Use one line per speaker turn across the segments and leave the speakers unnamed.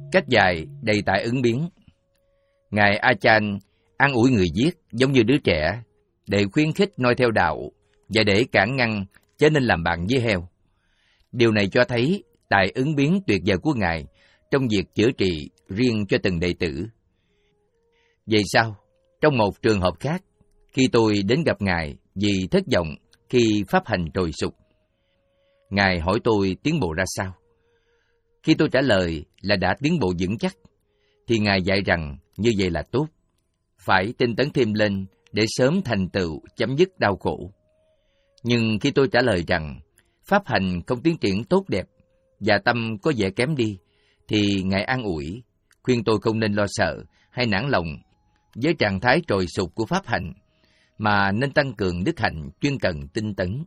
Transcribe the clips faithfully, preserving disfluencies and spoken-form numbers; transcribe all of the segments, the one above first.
Cách dạy đầy tải ứng biến. Ngài A Chan an ủi người viết giống như đứa trẻ, để khuyến khích noi theo đạo và để cản ngăn chớ nên làm bạn với heo. Điều này cho thấy tài ứng biến tuyệt vời của Ngài trong việc chữa trị riêng cho từng đệ tử. Vậy sao? Trong một trường hợp khác, khi tôi đến gặp Ngài vì thất vọng khi pháp hành trồi sụp, Ngài hỏi tôi tiến bộ ra sao. Khi tôi trả lời là đã tiến bộ vững chắc, thì Ngài dạy rằng như vậy là tốt, phải tinh tấn thêm lên để sớm thành tựu chấm dứt đau khổ. Nhưng khi tôi trả lời rằng pháp hành không tiến triển tốt đẹp và tâm có vẻ kém đi, thì Ngài an ủi, khuyên tôi không nên lo sợ hay nản lòng với trạng thái trồi sụp của pháp hành, mà nên tăng cường đức hạnh chuyên cần tinh tấn.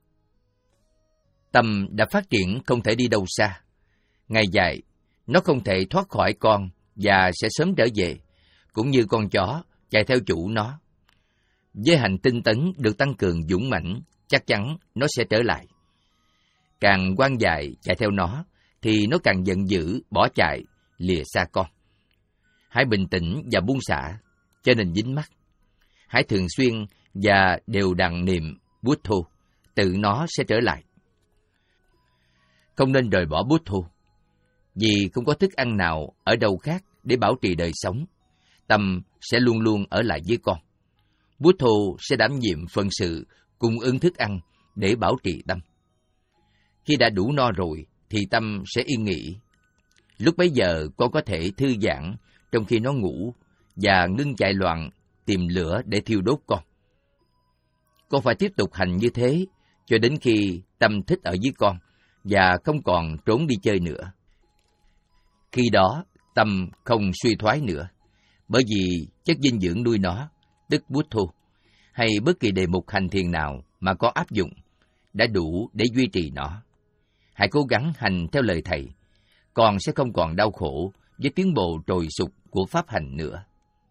Tâm đã phát triển không thể đi đâu xa. Ngài dạy, nó không thể thoát khỏi con và sẽ sớm trở về, cũng như con chó chạy theo chủ nó. Với hành tinh tấn được tăng cường dũng mãnh, chắc chắn nó sẽ trở lại. Càng quan dạy chạy theo nó, thì nó càng giận dữ, bỏ chạy, lìa xa con. Hãy bình tĩnh và buông xả, cho nên dính mắc. Hãy thường xuyên và đều đặn niệm Bút Thô, tự nó sẽ trở lại. Không nên rời bỏ Bút Thô, vì không có thức ăn nào ở đâu khác để bảo trì đời sống. Tâm sẽ luôn luôn ở lại với con. Bút Thô sẽ đảm nhiệm phần sự cung ứng thức ăn để bảo trì tâm. Khi đã đủ no rồi, thì tâm sẽ yên nghỉ. Lúc bấy giờ con có thể thư giãn trong khi nó ngủ và ngưng chạy loạn tìm lửa để thiêu đốt con. Con phải tiếp tục hành như thế cho đến khi tâm thích ở với con và không còn trốn đi chơi nữa. Khi đó, tâm không suy thoái nữa, bởi vì chất dinh dưỡng nuôi nó, tức Bút Thô, hay bất kỳ đề mục hành thiền nào mà có áp dụng, đã đủ để duy trì nó. Hãy cố gắng hành theo lời Thầy, con sẽ không còn đau khổ với tiến bộ trồi sụp của pháp hành nữa.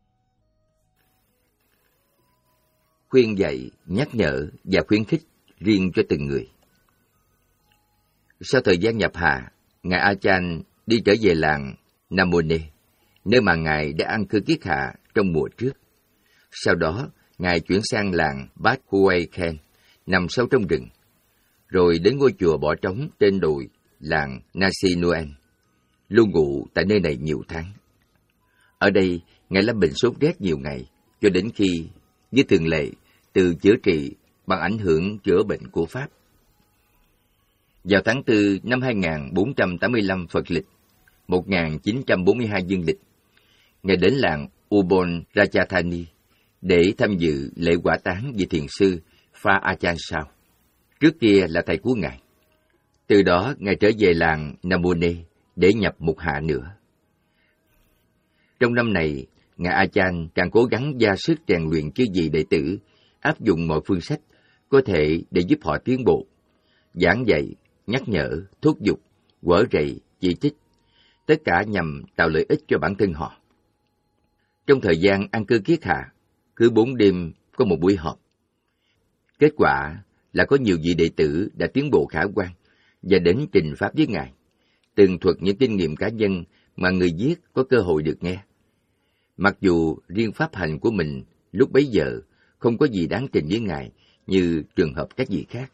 Khuyên dạy, nhắc nhở và khuyến khích riêng cho từng người. Sau thời gian nhập hà, Ngài A Chan đi trở về làng Namone, nơi mà Ngài đã ăn cư kiết hạ trong mùa trước. Sau đó, Ngài chuyển sang làng Bat Huay Khen, nằm sâu trong rừng, rồi đến ngôi chùa bỏ trống trên đồi làng Nasi Noen, luôn ngụ tại nơi này nhiều tháng. Ở đây, Ngài lâm bệnh sốt rét nhiều ngày, cho đến khi, như thường lệ, từ chữa trị bằng ảnh hưởng chữa bệnh của Pháp. Vào tháng tư năm hai nghìn bốn trăm tám mươi lăm Phật lịch, một nghìn chín trăm bốn mươi hai dương lịch, Ngài đến làng Ubon Ratchathani để tham dự lễ quả táng vị thiền sư Pha Achan Sao, trước kia là thầy của Ngài. Từ đó, Ngài trở về làng Namone để nhập mục hạ nữa. Trong năm này, Ngài A Chan càng cố gắng ra sức rèn luyện chư vị đệ tử, áp dụng mọi phương sách có thể để giúp họ tiến bộ, giảng dạy, nhắc nhở, thúc giục, quở rầy, chỉ trích, tất cả nhằm tạo lợi ích cho bản thân họ. Trong thời gian an cư kiết hạ, cứ bốn đêm có một buổi họp. Kết quả là có nhiều vị đệ tử đã tiến bộ khả quan và đến trình pháp với Ngài, tường thuật những kinh nghiệm cá nhân mà người viết có cơ hội được nghe. Mặc dù riêng pháp hành của mình lúc bấy giờ không có gì đáng trình với Ngài như trường hợp các vị khác.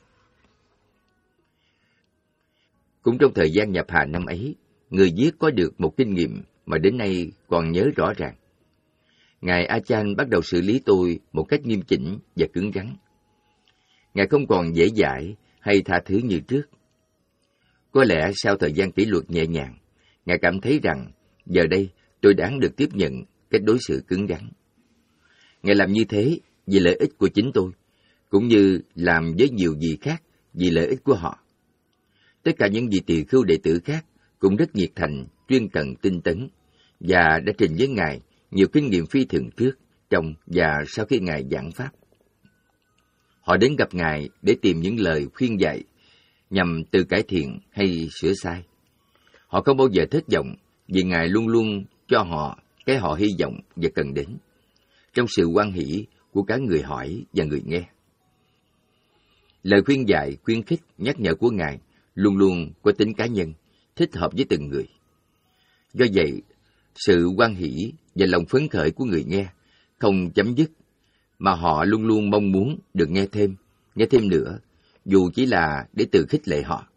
Cũng trong thời gian nhập hà năm ấy, người viết có được một kinh nghiệm mà đến nay còn nhớ rõ ràng. Ngài A Chan bắt đầu xử lý tôi một cách nghiêm chỉnh và cứng rắn. Ngài không còn dễ dãi hay tha thứ như trước. Có lẽ sau thời gian kỷ luật nhẹ nhàng, Ngài cảm thấy rằng giờ đây tôi đáng được tiếp nhận cách đối xử cứng rắn. Ngài làm như thế vì lợi ích của chính tôi, cũng như làm với nhiều vị khác vì lợi ích của họ. Tất cả những vị tỳ khưu đệ tử khác cũng rất nhiệt thành, chuyên cần tinh tấn, và đã trình với Ngài nhiều kinh nghiệm phi thường trước, trong và sau khi Ngài giảng pháp. Họ đến gặp Ngài để tìm những lời khuyên dạy, nhằm tự cải thiện hay sửa sai. Họ không bao giờ thất vọng, vì Ngài luôn luôn cho họ cái họ hy vọng và cần đến, trong sự hoan hỷ của cả người hỏi và người nghe. Lời khuyên dạy, khuyến khích, nhắc nhở của Ngài luôn luôn có tính cá nhân, thích hợp với từng người. Do vậy, sự hoan hỷ và lòng phấn khởi của người nghe không chấm dứt, mà họ luôn luôn mong muốn được nghe thêm, nghe thêm nữa, dù chỉ là để tự khích lệ họ.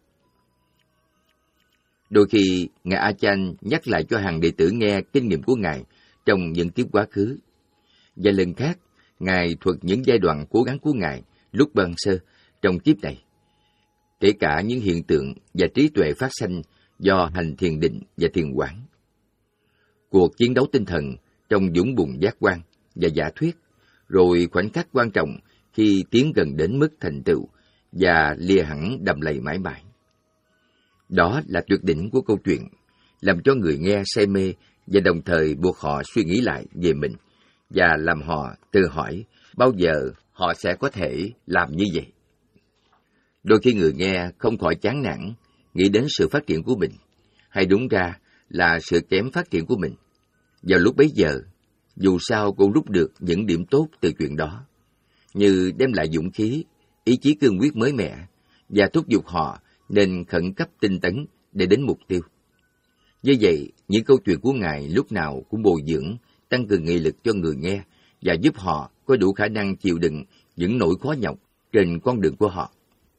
Đôi khi, Ngài A Chan nhắc lại cho hàng đệ tử nghe kinh nghiệm của Ngài trong những kiếp quá khứ. Và lần khác, Ngài thuật những giai đoạn cố gắng của Ngài lúc ban sơ trong kiếp này, kể cả những hiện tượng và trí tuệ phát sanh do hành thiền định và thiền quán. Cuộc chiến đấu tinh thần trong dũng bùn giác quan và giả thuyết, rồi khoảnh khắc quan trọng khi tiến gần đến mức thành tựu và lìa hẳn đầm lầy mãi mãi. Đó là tuyệt đỉnh của câu chuyện, làm cho người nghe say mê và đồng thời buộc họ suy nghĩ lại về mình và làm họ tự hỏi bao giờ họ sẽ có thể làm như vậy. Đôi khi người nghe không khỏi chán nản, nghĩ đến sự phát triển của mình, hay đúng ra là sự kém phát triển của mình. Vào lúc bấy giờ, dù sao cũng rút được những điểm tốt từ chuyện đó, như đem lại dũng khí, ý chí cương quyết mới mẻ và thúc giục họ nên khẩn cấp tinh tấn để đến mục tiêu. Như vậy, những câu chuyện của Ngài lúc nào cũng bồi dưỡng, tăng cường nghị lực cho người nghe và giúp họ có đủ khả năng chịu đựng những nỗi khó nhọc trên con đường của họ.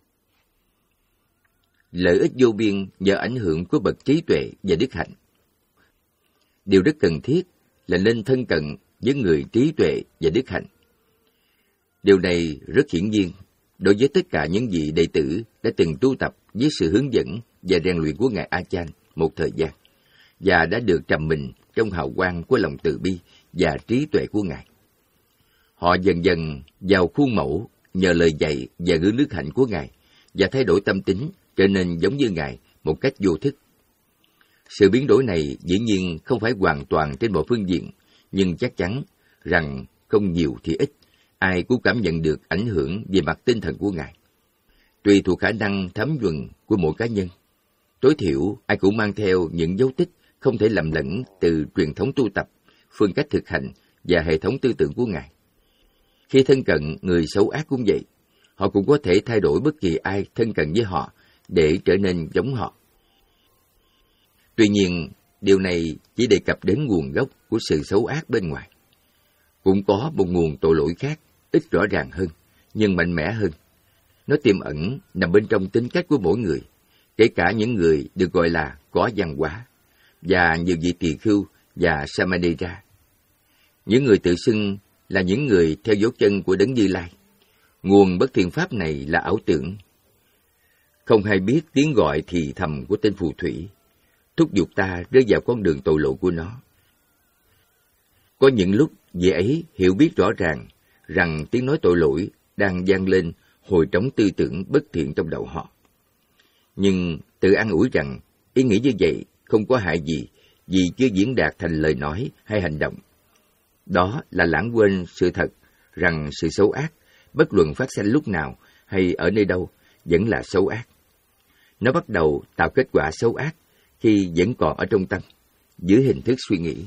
Lợi ích vô biên nhờ ảnh hưởng của bậc trí tuệ và đức hạnh. Điều rất cần thiết là nên thân cận với người trí tuệ và đức hạnh. Điều này rất hiển nhiên đối với tất cả những vị đệ tử đã từng tu tập với sự hướng dẫn và rèn luyện của Ngài A Chan một thời gian, và đã được trầm mình trong hào quang của lòng từ bi và trí tuệ của Ngài. Họ dần dần vào khuôn mẫu nhờ lời dạy và gương đức hạnh của Ngài, và thay đổi tâm tính trở nên giống như Ngài một cách vô thức. Sự biến đổi này dĩ nhiên không phải hoàn toàn trên mọi phương diện, nhưng chắc chắn rằng không nhiều thì ít, ai cũng cảm nhận được ảnh hưởng về mặt tinh thần của Ngài. Tùy thuộc khả năng thấm nhuần của mỗi cá nhân, tối thiểu ai cũng mang theo những dấu tích không thể lầm lẫn từ truyền thống tu tập, phương cách thực hành và hệ thống tư tưởng của Ngài. Khi thân cận người xấu ác cũng vậy, họ cũng có thể thay đổi bất kỳ ai thân cận với họ để trở nên giống họ. Tuy nhiên, điều này chỉ đề cập đến nguồn gốc của sự xấu ác bên ngoài. Cũng có một nguồn tội lỗi khác, ít rõ ràng hơn, nhưng mạnh mẽ hơn. Nó tiềm ẩn nằm bên trong tính cách của mỗi người, kể cả những người được gọi là có văn hóa, và nhiều vị tỳ khưu và Samanera. Những người tự xưng là những người theo dấu chân của Đấng Như Lai. Nguồn bất thiện pháp này là ảo tưởng. Không hay biết tiếng gọi thì thầm của tên phù thủy, thúc giục ta rơi vào con đường tội lỗi của nó. Có những lúc vị ấy hiểu biết rõ ràng rằng tiếng nói tội lỗi đang vang lên hồi trống tư tưởng bất thiện trong đầu họ. Nhưng tự an ủi rằng ý nghĩ như vậy không có hại gì vì chưa diễn đạt thành lời nói hay hành động. Đó là lãng quên sự thật rằng sự xấu ác, bất luận phát sinh lúc nào hay ở nơi đâu, vẫn là xấu ác. Nó bắt đầu tạo kết quả xấu ác khi vẫn còn ở trong tâm, dưới hình thức suy nghĩ.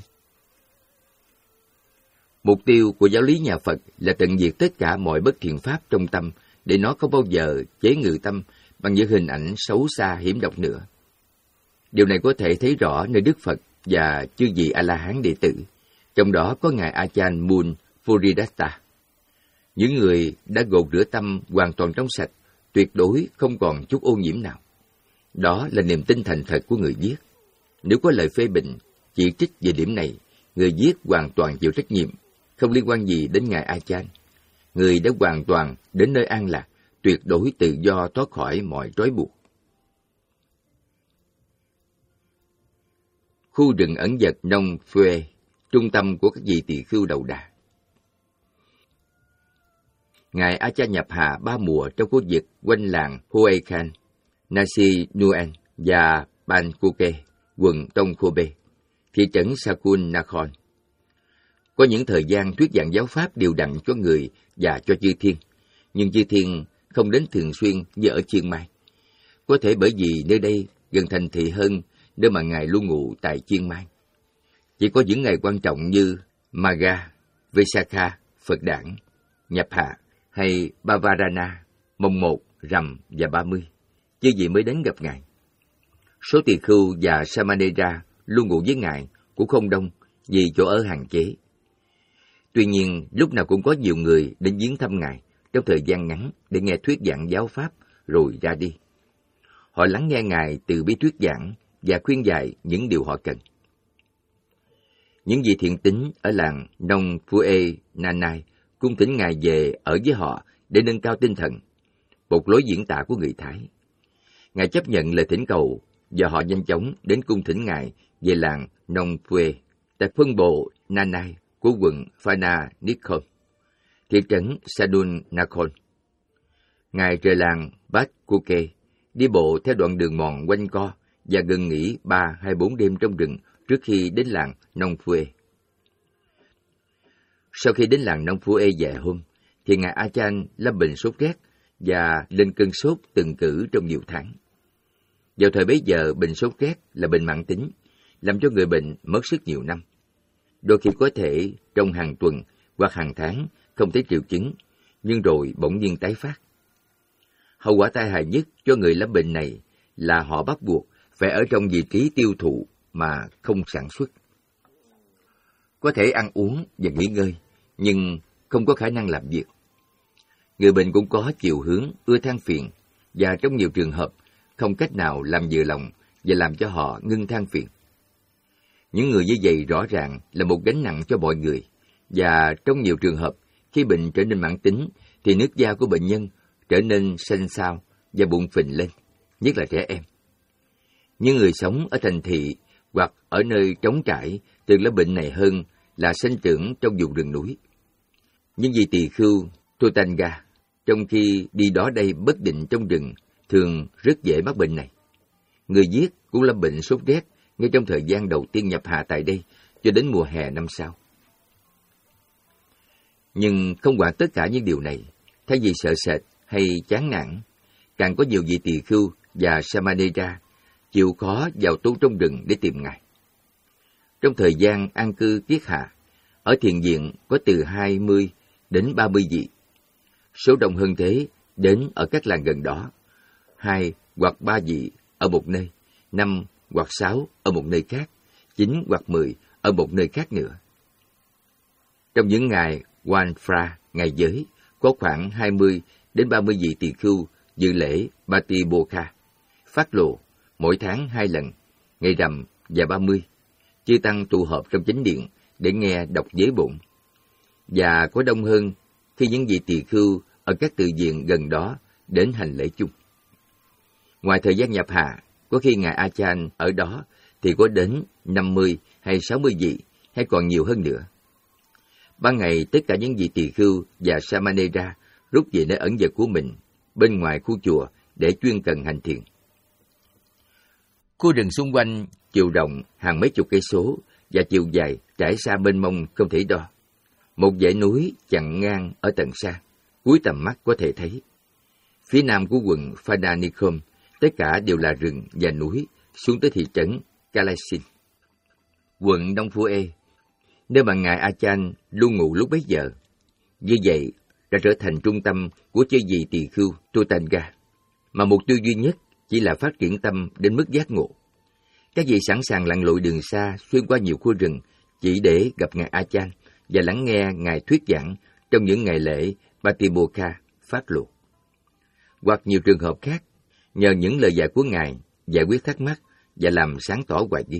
Mục tiêu của giáo lý nhà Phật là tận diệt tất cả mọi bất thiện pháp trong tâm, để nó không bao giờ chế ngự tâm bằng những hình ảnh xấu xa hiểm độc nữa. Điều này có thể thấy rõ nơi Đức Phật và chư vị A-la-hán đệ tử, trong đó có Ngài Achan Mun Furidatta. Những người đã gột rửa tâm hoàn toàn trong sạch, tuyệt đối không còn chút ô nhiễm nào. Đó là niềm tin thành thật của người viết. Nếu có lời phê bình, chỉ trích về điểm này, người viết hoàn toàn chịu trách nhiệm, không liên quan gì đến Ngài Achan. Người đã hoàn toàn đến nơi an lạc, tuyệt đối tự do thoát khỏi mọi trói buộc. Khu rừng ẩn dật Nông Phue, trung tâm của các vị tỳ khưu đầu đà. Ngài Achan nhập hà ba mùa trong khu vực quanh làng Huay Khan, Nasi Nuen và Bankuke, quận Tông Khobe, thị trấn Sakun Nakhon. Có những thời gian thuyết giảng giáo pháp đều đặn cho người và cho chư thiên, nhưng chư thiên không đến thường xuyên như ở Chiang Mai. Có thể bởi vì nơi đây gần thành thị hơn nơi mà Ngài luôn ngụ tại Chiang Mai. Chỉ có những ngày quan trọng như Maga, Vesakha, Phật đản, nhập hạ hay Bavarana, mồng một, rằm và ba mươi, chư vị mới đến gặp Ngài. Số tỳ khưu và Samanera luôn ngủ với Ngài cũng không đông vì chỗ ở hạn chế. Tuy nhiên, lúc nào cũng có nhiều người đến viếng thăm Ngài trong thời gian ngắn để nghe thuyết giảng giáo pháp rồi ra đi. Họ lắng nghe Ngài từ bi thuyết giảng và khuyên dạy những điều họ cần. Những vị thiện tín ở làng Nong Phue Nanai cung thỉnh Ngài về ở với họ để nâng cao tinh thần, một lối diễn tả của người Thái. Ngài chấp nhận lời thỉnh cầu và họ nhanh chóng đến cung thỉnh Ngài về làng Nong Phue, tại phân bộ Nanai của quận Phana Nikhon, thị trấn Sadun Nakhon. Ngài rời làng Bat Kuke, đi bộ theo đoạn đường mòn quanh co và gần nghỉ ba hay bốn đêm trong rừng trước khi đến làng Nong Phue. Sau khi đến làng Nong Phue vài hôm, thì Ngài Achan lâm bệnh sốt rét và lên cơn sốt từng cử trong nhiều tháng. Vào thời bấy giờ, bệnh sốt rét là bệnh mãn tính, làm cho người bệnh mất sức nhiều năm. Đôi khi có thể trong hàng tuần hoặc hàng tháng không thấy triệu chứng, nhưng rồi bỗng nhiên tái phát. Hậu quả tai hại nhất cho người lâm bệnh này là họ bắt buộc phải ở trong vị trí tiêu thụ mà không sản xuất. Có thể ăn uống và nghỉ ngơi, nhưng không có khả năng làm việc. Người bệnh cũng có chiều hướng ưa than phiền, và trong nhiều trường hợp không cách nào làm vừa lòng và làm cho họ ngưng than phiền. Những người như vậy rõ ràng là một gánh nặng cho mọi người, và trong nhiều trường hợp, khi bệnh trở nên mãn tính, thì nước da của bệnh nhân trở nên xanh xao và bụng phình lên, nhất là trẻ em. Những người sống ở thành thị hoặc ở nơi trống trải thường là bệnh này hơn là sinh trưởng trong vùng rừng núi. Những vị tỳ khưu Thotanga, trong khi đi đó đây bất định trong rừng, thường rất dễ mắc bệnh này. Người giết cũng lâm bệnh sốt rét ngay trong thời gian đầu tiên nhập hạ tại đây cho đến mùa hè năm sau. Nhưng không quản tất cả những điều này, thay vì sợ sệt hay chán nản, càng có nhiều vị tỳ khưu và Samanera chịu khó vào tu trong rừng để tìm Ngài. Trong thời gian an cư kiết hạ, ở thiền viện có từ hai mươi đến ba mươi vị. Số đông hơn thế đến ở các làng gần đó, hai hoặc ba vị ở một nơi, năm hoặc sáu ở một nơi khác, chín hoặc mười ở một nơi khác nữa. Trong những ngày Wanfra, ngày giới, có khoảng hai mươi đến ba mươi vị tỳ khưu dự lễ Batiboka, phát lộ mỗi tháng hai lần, ngày rằm và ba mươi, chư tăng tụ họp trong chánh điện để nghe đọc giới bổn. Và có đông hơn khi những vị tỳ khưu ở các tự viện gần đó đến hành lễ chung. Ngoài thời gian nhập hạ, có khi Ngài Achan ở đó thì có đến năm mươi hay sáu mươi vị, hay còn nhiều hơn nữa. Ban ngày, tất cả những vị tỳ khưu và Samanera rút về nơi ẩn dật của mình bên ngoài khu chùa để chuyên cần hành thiền. Khu rừng xung quanh chiều rộng hàng mấy chục cây số và chiều dài trải xa mênh mông không thể đo. Một dãy núi chặn ngang ở tận xa, cuối tầm mắt có thể thấy. Phía nam của quận Phana Nikhon, tất cả đều là rừng và núi xuống tới thị trấn Kalasin. Quận Đông Phue, nơi mà Ngài Achan luôn ngủ lúc bấy giờ, như vậy đã trở thành trung tâm của chư vị tỳ khưu Thotanga, mà mục tiêu duy nhất chỉ là phát triển tâm đến mức giác ngộ. Các vị sẵn sàng lặn lội đường xa xuyên qua nhiều khu rừng chỉ để gặp Ngài Achan và lắng nghe Ngài thuyết giảng trong những ngày lễ Batiboka phát lộ. Hoặc nhiều trường hợp khác, nhờ những lời dạy của Ngài giải quyết thắc mắc và làm sáng tỏ hoài nghi.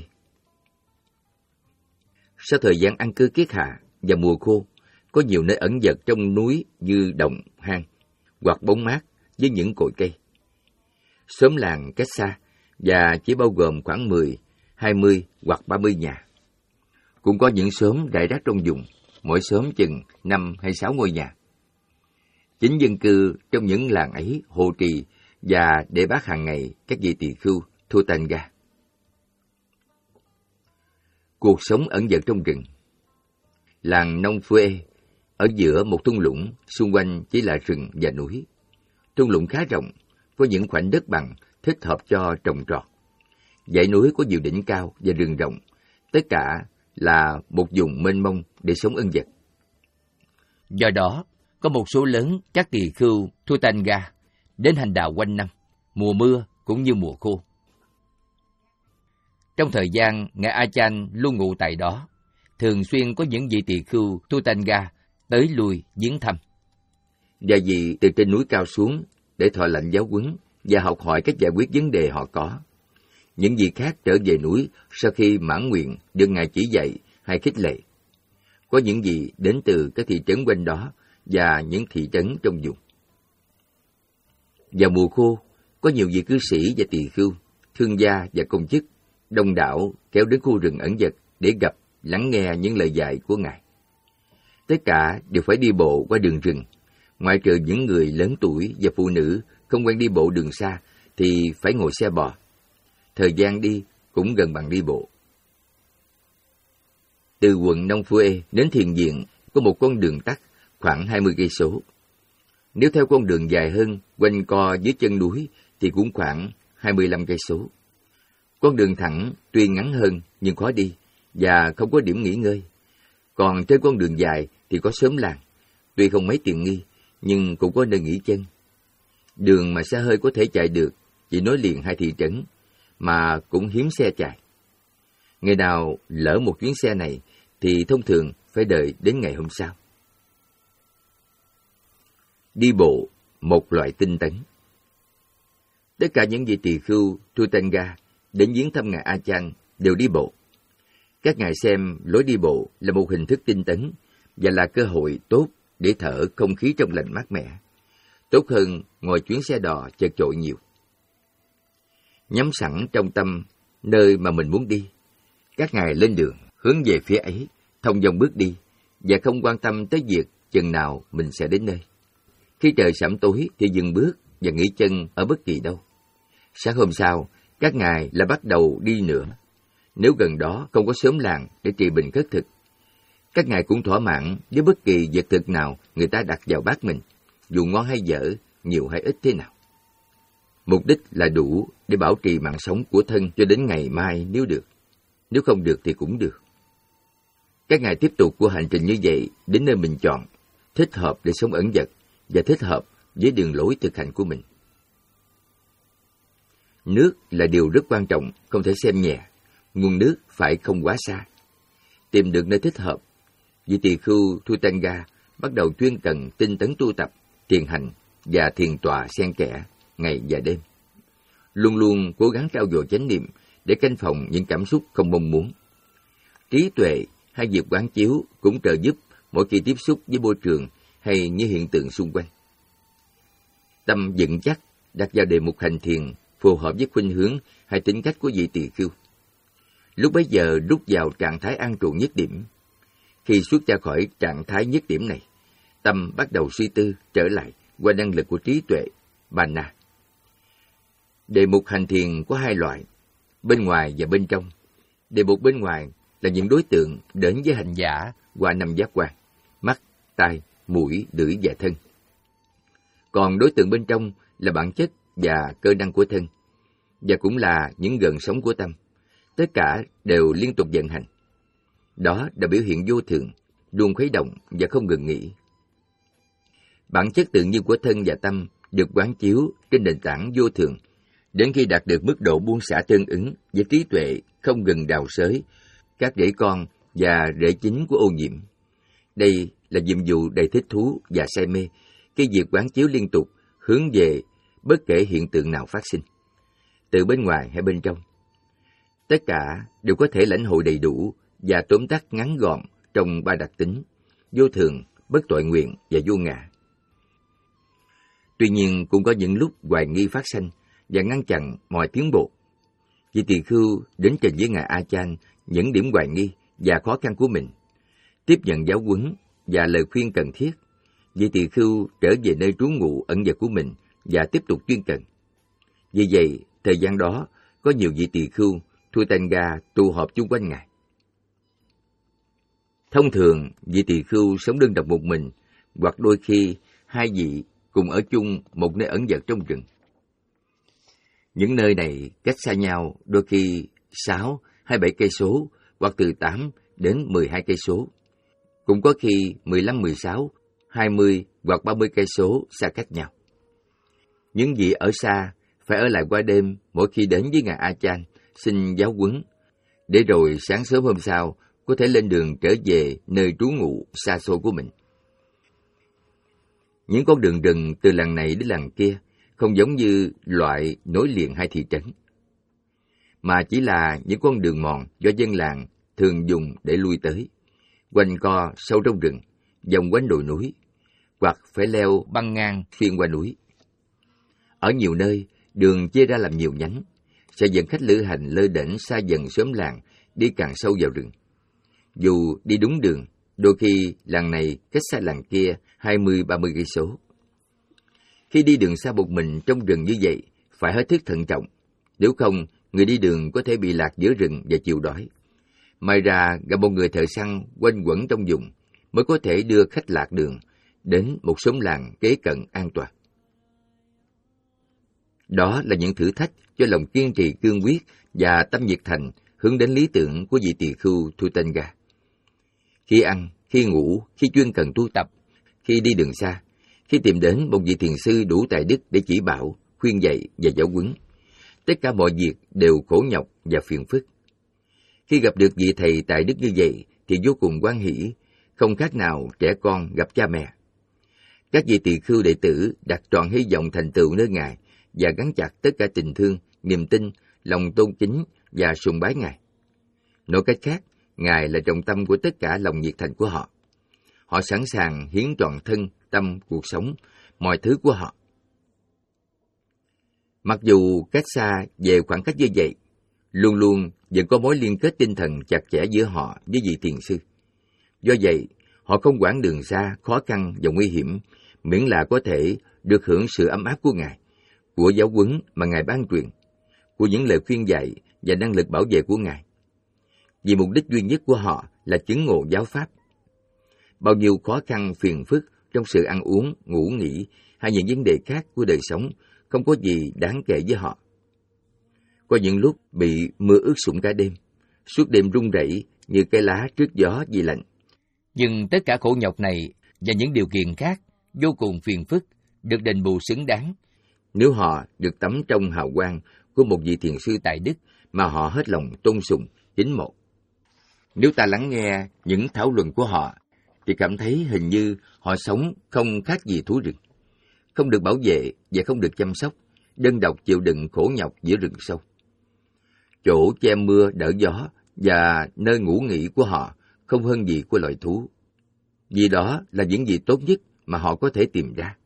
Sau thời gian ăn cư kiết hạ và mùa khô, có nhiều nơi ẩn dật trong núi như đồng, hang, hoặc bóng mát với những cội cây. Xóm làng cách xa và chỉ bao gồm khoảng mười, hai mươi hoặc ba mươi nhà. Cũng có những xóm rải rác trong vùng, mỗi xóm chừng năm hay sáu ngôi nhà. Chính dân cư trong những làng ấy hộ trì và để bác hàng ngày các vị tỳ khưu Thotanga. Cuộc sống ẩn dật trong rừng. Làng Nong Phue ở giữa một thung lũng, xung quanh chỉ là rừng và núi. Thung lũng khá rộng, có những khoảnh đất bằng thích hợp cho trồng trọt. Dãy núi có nhiều đỉnh cao và rừng rộng, tất cả là một vùng mênh mông để sống ẩn dật. Do đó, có một số lớn các tỳ khưu Thotanga đến hành đạo quanh năm, mùa mưa cũng như mùa khô. Trong thời gian Ngài A Chan luôn ngụ tại đó, thường xuyên có những vị tỳ khưu Thutanga tới lui viếng thăm. Và vì từ trên núi cao xuống để thọ lãnh giáo huấn và học hỏi cách giải quyết vấn đề họ có. Những vị khác trở về núi sau khi mãn nguyện được Ngài chỉ dạy hay khích lệ. Có những vị đến từ các thị trấn quanh đó và những thị trấn trong vùng. Vào mùa khô, có nhiều vị cư sĩ và tỳ khưu, thương gia và công chức đông đảo kéo đến khu rừng ẩn dật để gặp, lắng nghe những lời dạy của Ngài. Tất cả đều phải đi bộ qua đường rừng, ngoại trừ những người lớn tuổi và phụ nữ không quen đi bộ đường xa thì phải ngồi xe bò. Thời gian đi cũng gần bằng đi bộ. Từ quận Nông Phue đến thiền viện có một con đường tắt khoảng hai mươi cây số. Nếu theo con đường dài hơn quanh co dưới chân núi thì cũng khoảng hai mươi lăm cây số. Con đường thẳng tuy ngắn hơn nhưng khó đi và không có điểm nghỉ ngơi. Còn trên con đường dài thì có xóm làng, tuy không mấy tiện nghi nhưng cũng có nơi nghỉ chân. Đường mà xe hơi có thể chạy được chỉ nối liền hai thị trấn, mà cũng hiếm xe chạy. Ngày nào lỡ một chuyến xe này thì thông thường phải đợi đến ngày hôm sau. Đi bộ, một loại tinh tấn. Tất cả những vị tỳ khưu Thutanga đến viếng thăm Ngài A Chan đều đi bộ. Các ngài xem lối đi bộ là một hình thức tinh tấn và là cơ hội tốt để thở không khí trong lành mát mẻ, tốt hơn ngồi chuyến xe đò chật chội nhiều. Nhắm sẵn trong tâm nơi mà mình muốn đi, các ngài lên đường hướng về phía ấy, thông dong bước đi và không quan tâm tới việc chừng nào mình sẽ đến nơi. Khi trời sẫm tối thì dừng bước và nghỉ chân ở bất kỳ đâu. Sáng hôm sau, các ngài lại bắt đầu đi nữa. Nếu gần đó không có xóm làng để trị bệnh khất thực, các ngài cũng thỏa mãn với bất kỳ vật thực nào người ta đặt vào bát mình, dù ngon hay dở, nhiều hay ít thế nào. Mục đích là đủ để bảo trì mạng sống của thân cho đến ngày mai nếu được. Nếu không được thì cũng được. Các ngài tiếp tục cuộc hành trình như vậy đến nơi mình chọn, thích hợp để sống ẩn dật và thích hợp với đường lối thực hành của mình. Nước là điều rất quan trọng, không thể xem nhẹ. Nguồn nước phải không quá xa. Tìm được nơi thích hợp, vị tỳ khưu Thutanga bắt đầu chuyên cần tinh tấn tu tập, thiền hành và thiền tọa xen kẽ ngày và đêm. Luôn luôn cố gắng trau dồi chánh niệm để canh phòng những cảm xúc không mong muốn. Trí tuệ hay việc quán chiếu cũng trợ giúp mỗi khi tiếp xúc với môi trường hay những hiện tượng xung quanh. Tâm vững chắc đặt vào đề mục hành thiền phù hợp với khuynh hướng hay tính cách của vị tỳ khưu. Lúc bấy giờ rút vào trạng thái an trụ nhất điểm. Khi xuất ra khỏi trạng thái nhất điểm này, tâm bắt đầu suy tư trở lại qua năng lực của trí tuệ, Bana. Đề mục hành thiền có hai loại, bên ngoài và bên trong. Đề mục bên ngoài là những đối tượng đến với hành giả qua năm giác quan, mắt, tai, mũi, lưỡi và thân. Còn đối tượng bên trong là bản chất và cơ năng của thân, và cũng là những gần sống của tâm. Tất cả đều liên tục vận hành. Đó là biểu hiện vô thường, luôn khuấy động và không ngừng nghỉ. Bản chất tự nhiên của thân và tâm được quán chiếu trên nền tảng vô thường, đến khi đạt được mức độ buông xả tương ứng với trí tuệ không ngừng đào xới các rễ con và rễ chính của ô nhiễm. Đây là nhiệm vụ đầy thích thú và say mê, khi việc quán chiếu liên tục hướng về bất kể hiện tượng nào phát sinh, từ bên ngoài hay bên trong. Tất cả đều có thể lãnh hội đầy đủ và tóm tắt ngắn gọn trong ba đặc tính: vô thường, bất tội nguyện và vô ngã. Tuy nhiên cũng có những lúc hoài nghi phát sanh và ngăn chặn mọi tiến bộ. Vị tỳ khưu đến trình với Ngài A Chan những điểm hoài nghi và khó khăn của mình, tiếp nhận giáo huấn và lời khuyên cần thiết. Vị tỳ khưu trở về nơi trú ngụ ẩn dật của mình và tiếp tục chuyên cần. Vì vậy, thời gian đó có nhiều vị tỳ khưu Thutanga tụ họp chung quanh Ngài. Thông thường, vị tỳ khưu sống đơn độc một mình, hoặc đôi khi hai vị cùng ở chung một nơi ẩn dật trong rừng. Những nơi này cách xa nhau đôi khi sáu hay bảy cây số, hoặc từ tám đến mười hai cây số. Cũng có khi mười lăm, mười sáu, hai mươi hoặc ba mươi cây số xa cách nhau. Những vị ở xa phải ở lại qua đêm mỗi khi đến với Ngài A Chan xin giáo huấn để rồi sáng sớm hôm sau có thể lên đường trở về nơi trú ngụ xa xôi của mình. Những con đường rừng từ làng này đến làng kia không giống như loại nối liền hai thị trấn, mà chỉ là những con đường mòn do dân làng thường dùng để lui tới, quanh co sâu trong rừng, vòng quanh đồi núi, hoặc phải leo băng ngang xuyên qua núi. Ở nhiều nơi, đường chia ra làm nhiều nhánh, sẽ dẫn khách lữ hành lơ đễnh xa dần xóm làng đi càng sâu vào rừng. Dù đi đúng đường, đôi khi làng này cách xa làng kia hai mươi ba mươi cây số. Khi đi đường xa một mình trong rừng như vậy, phải hết sức thận trọng, nếu không người đi đường có thể bị lạc giữa rừng và chịu đói. May ra gặp một người thợ săn quanh quẩn trong vùng mới có thể đưa khách lạc đường đến một xóm làng kế cận an toàn. Đó là những thử thách cho lòng kiên trì cương quyết và tâm nhiệt thành hướng đến lý tưởng của vị tỳ khưu Thutanga. Khi ăn, khi ngủ, khi chuyên cần tu tập, khi đi đường xa, khi tìm đến một vị thiền sư đủ tài đức để chỉ bảo, khuyên dạy và giáo huấn, tất cả mọi việc đều khổ nhọc và phiền phức. Khi gặp được vị thầy tài đức như vậy thì vô cùng hoan hỷ, không khác nào trẻ con gặp cha mẹ. Các vị tỳ khưu đệ tử đặt trọn hy vọng thành tựu nơi Ngài và gắn chặt tất cả tình thương, niềm tin, lòng tôn kính và sùng bái Ngài. Nói cách khác, Ngài là trọng tâm của tất cả lòng nhiệt thành của họ. Họ sẵn sàng hiến trọn thân, tâm, cuộc sống, mọi thứ của họ. Mặc dù cách xa về khoảng cách như vậy, luôn luôn vẫn có mối liên kết tinh thần chặt chẽ giữa họ với vị thiền sư. Do vậy, họ không quản đường xa, khó khăn và nguy hiểm, miễn là có thể được hưởng sự ấm áp của Ngài, của giáo huấn mà Ngài ban truyền, của những lời khuyên dạy và năng lực bảo vệ của Ngài. Vì mục đích duy nhất của họ là chứng ngộ giáo pháp. Bao nhiêu khó khăn phiền phức trong sự ăn uống, ngủ nghỉ hay những vấn đề khác của đời sống không có gì đáng kể với họ. Có những lúc bị mưa ướt sũng cả đêm, suốt đêm run rẩy như cây lá trước gió vì lạnh. Nhưng tất cả khổ nhọc này và những điều kiện khác vô cùng phiền phức được đền bù xứng đáng nếu họ được tắm trong hào quang của một vị thiền sư tài đức mà họ hết lòng tôn sùng, kính mộ. Nếu ta lắng nghe những thảo luận của họ thì cảm thấy hình như họ sống không khác gì thú rừng, không được bảo vệ và không được chăm sóc, đơn độc chịu đựng khổ nhọc giữa rừng sâu. Chỗ che mưa đỡ gió và nơi ngủ nghỉ của họ không hơn gì của loài thú, vì đó là những gì tốt nhất mà họ có thể tìm ra.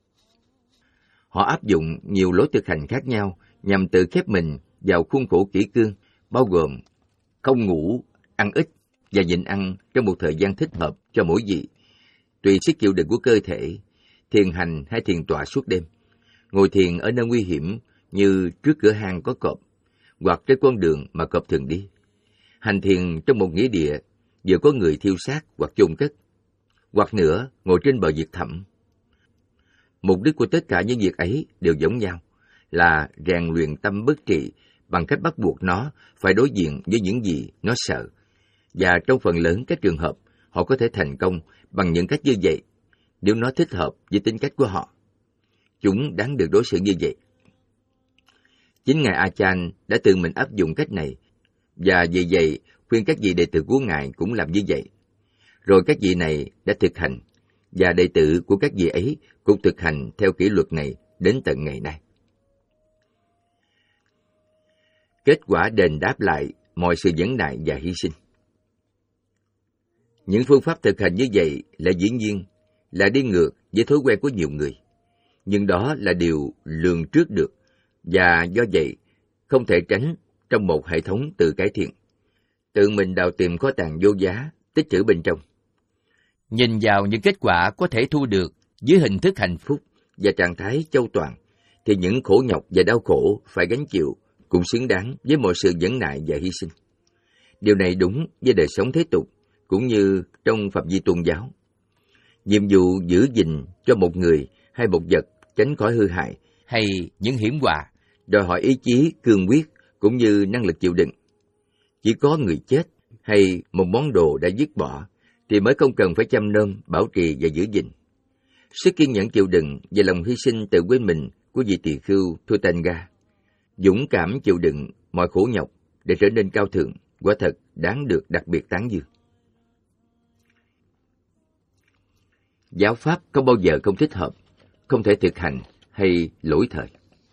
Họ áp dụng nhiều lối thực hành khác nhau nhằm tự khép mình vào khuôn khổ kỷ cương, bao gồm không ngủ, ăn ít và nhịn ăn trong một thời gian thích hợp cho mỗi vị, tùy sức chịu đựng của cơ thể, thiền hành hay thiền tọa suốt đêm, ngồi thiền ở nơi nguy hiểm như trước cửa hang có cọp, hoặc trên con đường mà cọp thường đi, hành thiền trong một nghĩa địa vừa có người thiêu xác hoặc chôn cất, hoặc nữa ngồi trên bờ vực thẳm. Mục đích của tất cả những việc ấy đều giống nhau, là rèn luyện tâm bất trị bằng cách bắt buộc nó phải đối diện với những gì nó sợ. Và trong phần lớn các trường hợp, họ có thể thành công bằng những cách như vậy, nếu nó thích hợp với tính cách của họ. Chúng đáng được đối xử như vậy. Chính Ngài A-chan đã tự mình áp dụng cách này, và vì vậy khuyên các vị đệ tử của Ngài cũng làm như vậy. Rồi các vị này đã thực hành, và đệ tử của các vị ấy cũng thực hành theo kỷ luật này đến tận ngày nay. Kết quả đền đáp lại mọi sự nhẫn nại và hy sinh. Những phương pháp thực hành như vậy là dĩ nhiên, là đi ngược với thói quen của nhiều người. Nhưng đó là điều lường trước được, và do vậy không thể tránh trong một hệ thống tự cải thiện. Tự mình đào tìm kho tàng vô giá, tích trữ bên trong. Nhìn vào những kết quả có thể thu được dưới hình thức hạnh phúc và trạng thái châu toàn, thì những khổ nhọc và đau khổ phải gánh chịu cũng xứng đáng với mọi sự nhẫn nại và hy sinh. Điều này đúng với đời sống thế tục, cũng như trong phạm vi tôn giáo. Nhiệm vụ giữ gìn cho một người hay một vật tránh khỏi hư hại hay những hiểm họa đòi hỏi ý chí cương quyết cũng như năng lực chịu đựng. Chỉ có người chết hay một món đồ đã dứt bỏ thì mới không cần phải chăm nom, bảo trì và giữ gìn. Sức kiên nhẫn chịu đựng và lòng hy sinh tự quên mình của vị tỳ khưu Thutanga, dũng cảm chịu đựng mọi khổ nhọc để trở nên cao thượng, quả thật đáng được đặc biệt tán dương. Giáo pháp có bao giờ không thích hợp, không thể thực hành hay lỗi thời.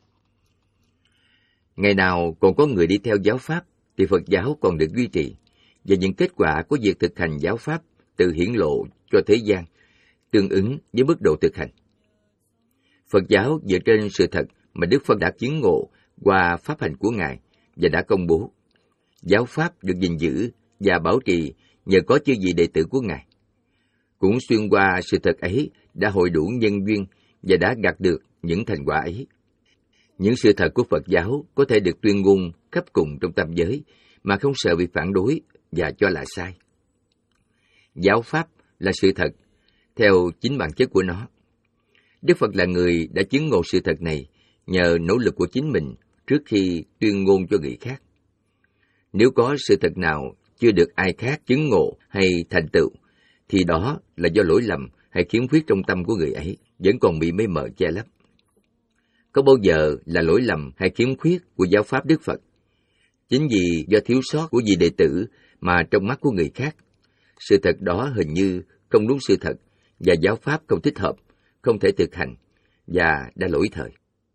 Ngày nào còn có người đi theo giáo pháp thì Phật giáo còn được duy trì, và những kết quả của việc thực hành giáo pháp tự hiển lộ cho thế gian, tương ứng với mức độ thực hành. Phật giáo dựa trên sự thật mà Đức Phật đã chứng ngộ qua pháp hành của Ngài và đã công bố. Giáo pháp được gìn giữ và bảo trì nhờ có chư vị đệ tử của Ngài. Cũng xuyên qua sự thật ấy đã hội đủ nhân duyên và đã gặt được những thành quả ấy. Những sự thật của Phật giáo có thể được tuyên ngôn khắp cùng trong tam giới mà không sợ bị phản đối và cho là sai. Giáo pháp là sự thật theo chính bản chất của nó. Đức Phật là người đã chứng ngộ sự thật này nhờ nỗ lực của chính mình trước khi tuyên ngôn cho người khác. Nếu có sự thật nào chưa được ai khác chứng ngộ hay thành tựu, thì đó là do lỗi lầm hay khiếm khuyết trong tâm của người ấy vẫn còn bị mê mờ che lấp. Có bao giờ là lỗi lầm hay khiếm khuyết của giáo pháp Đức Phật? Chính vì do thiếu sót của vị đệ tử mà trong mắt của người khác, sự thật đó hình như không đúng sự thật và giáo pháp không thích hợp, không thể thực hành và đã lỗi thời.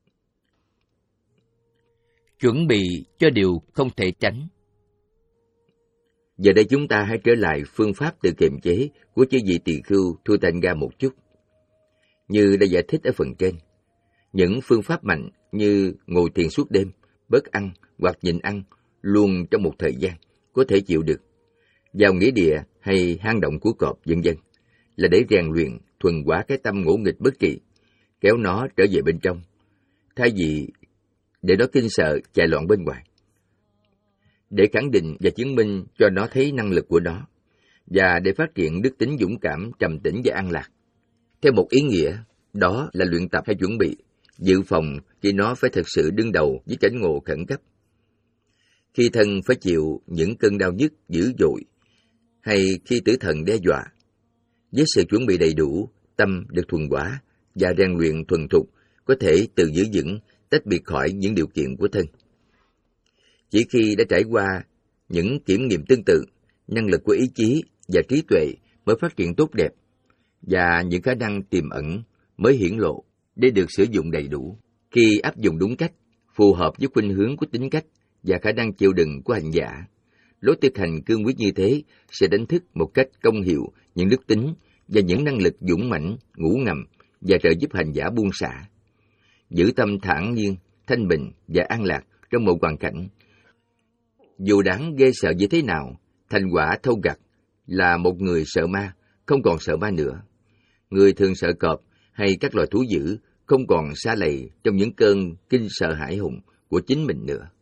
Chuẩn bị cho điều không thể tránh. Giờ đây chúng ta hãy trở lại phương pháp tự kiềm chế của chư vị tỳ khưu Thu Tanh Ga một chút. Như đã giải thích ở phần trên, những phương pháp mạnh như ngồi thiền suốt đêm, bớt ăn hoặc nhịn ăn luôn trong một thời gian có thể chịu được, vào nghĩa địa hay hang động của cọp vân vân là để rèn luyện thuần hóa cái tâm ngỗ nghịch bất trị, kéo nó trở về bên trong, thay vì để nó kinh sợ chạy loạn bên ngoài. Để khẳng định và chứng minh cho nó thấy năng lực của nó, và để phát triển đức tính dũng cảm, trầm tĩnh và an lạc. Theo một ý nghĩa, đó là luyện tập hay chuẩn bị, dự phòng khi nó phải thực sự đương đầu với cảnh ngộ khẩn cấp. Khi thân phải chịu những cơn đau nhức dữ dội, hay khi tử thần đe dọa, với sự chuẩn bị đầy đủ, tâm được thuần hóa và rèn luyện thuần thục, có thể tự giữ vững, tách biệt khỏi những điều kiện của thân. Chỉ khi đã trải qua những kiểm nghiệm tương tự, năng lực của ý chí và trí tuệ mới phát triển tốt đẹp, và những khả năng tiềm ẩn mới hiển lộ để được sử dụng đầy đủ. Khi áp dụng đúng cách, phù hợp với khuynh hướng của tính cách và khả năng chịu đựng của hành giả, lối thực hành cương quyết như thế sẽ đánh thức một cách công hiệu những đức tính và những năng lực dũng mãnh ngủ ngầm và trợ giúp hành giả buông xả, giữ tâm thản nhiên, thanh bình và an lạc trong một hoàn cảnh. Dù đáng ghê sợ như thế nào, thành quả thâu gặt là một người sợ ma, không còn sợ ma nữa. Người thường sợ cọp hay các loài thú dữ không còn sa lầy trong những cơn kinh sợ hãi hùng của chính mình nữa.